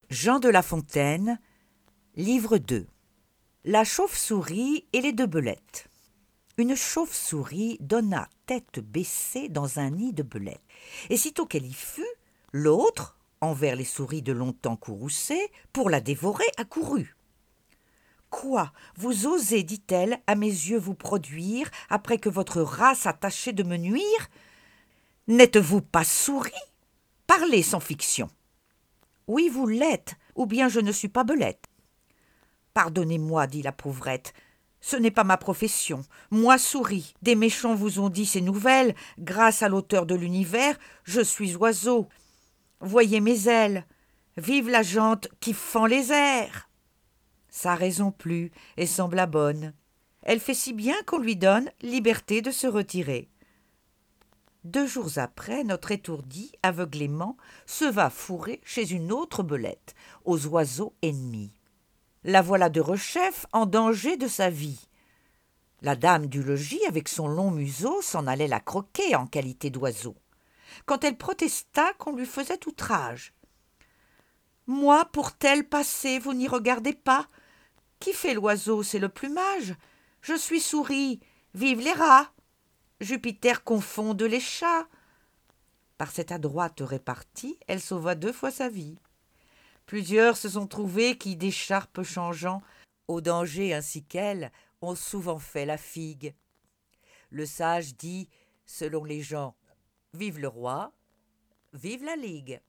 Jean de La Fontaine, livre 2. La chauve-souris et les deux belettes. Une chauve-souris donna tête baissée dans un nid de belettes. Et sitôt qu'elle y fut, l'autre, envers les souris de longtemps courroucées, pour la dévorer, accourut. « Quoi, vous osez, dit-elle, à mes yeux vous produire, après que votre race a tâché de me nuire? N'êtes-vous pas souris? Parlez sans fiction. » « Oui, vous l'êtes, ou bien je ne suis pas belette. »« Pardonnez-moi, dit la pauvrette, ce n'est pas ma profession. Moi, souris, des méchants vous ont dit ces nouvelles. Grâce à l'auteur de l'univers, je suis oiseau. Voyez mes ailes, vive la jante qui fend les airs. » Sa raison plut et sembla bonne. Elle fait si bien qu'on lui donne liberté de se retirer. 2 jours après, notre étourdi, aveuglément, se va fourrer chez une autre belette, aux oiseaux ennemis. La voilà de rechef, en danger de sa vie. La dame du logis, avec son long museau, s'en allait la croquer en qualité d'oiseau, quand elle protesta qu'on lui faisait outrage. « Moi, pour tel passé, vous n'y regardez pas. Qui fait l'oiseau, c'est le plumage. Je suis souris, vive les rats. Jupiter confonde les chats. » Par cette adroite répartie, elle sauva 2 fois sa vie. Plusieurs se sont trouvés qui, d'écharpe changeant, au danger ainsi qu'elle, ont souvent fait la figue. Le sage dit, selon les gens, vive le roi, vive la ligue.